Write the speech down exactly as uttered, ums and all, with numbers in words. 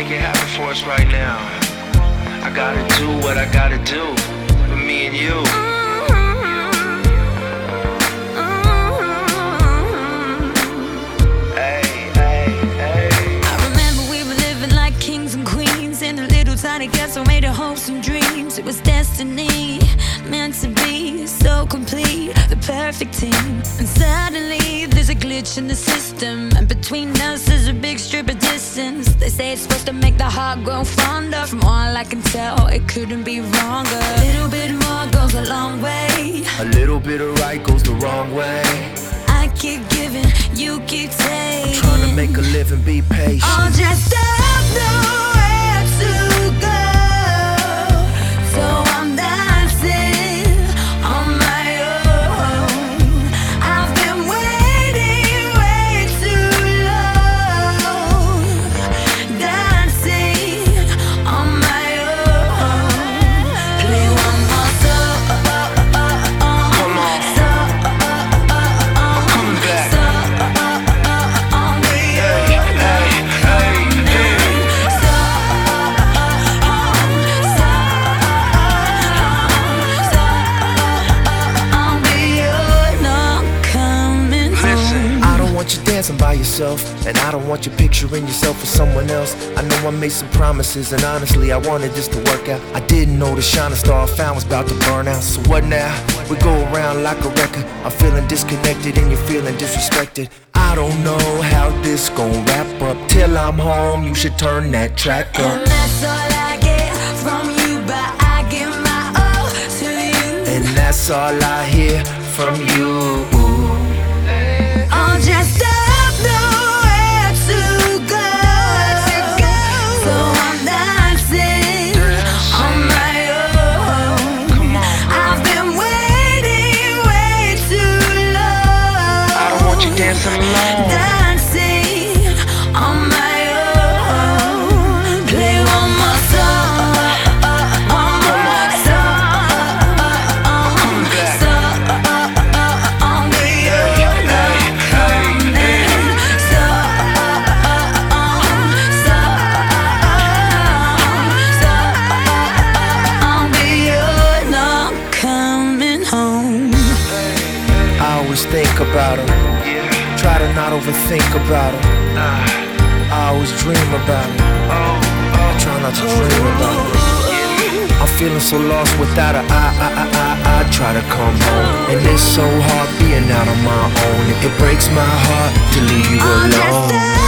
make it happen for us right now. I gotta do what I gotta do for me and you. Tiny castle made of hopes and dreams. It was destiny, meant to be so complete, the perfect team. And suddenly there's a glitch in the system, and between us is a big strip of distance. They say it's supposed to make the heart grow fonder. From all I can tell, it couldn't be wronger. A little bit more goes a long way. A little bit of right goes the wrong way. I keep giving, you keep taking. Trying to make a living, be patient. All dressed up, nowhere to go. So I'm dancing on my own. I've been waiting way too long. Dancing on my own. Play one more song. Come on. I'm coming back. Hey, hey, hey, hey. Dancing by yourself, and I don't want you picturing yourself with someone else. I know I made some promises, and honestly I wanted this to work out. I didn't know the shining star I found was about to burn out. So what now? We go around like a record. I'm feeling disconnected and you're feeling disrespected. I don't know how this gon' wrap up. Till I'm home, you should turn that track up. And that's all I get from you, but I give my all to you. And that's all I hear from you. All dressed up, nowhere to go. So I'm dancing on my own. I've been waiting way too long. I don't want you dancing alone. Dancing on my own. Play one more song. One more song. Coming back. Song. Think about her, yeah. Try to not overthink about her. Nah. I always dream about her. Oh, oh, I try not to dream about her. Yeah. I'm feeling so lost without her. I, I, I, I, I try to come home, and it's so hard being out on my own. It breaks my heart to leave you alone.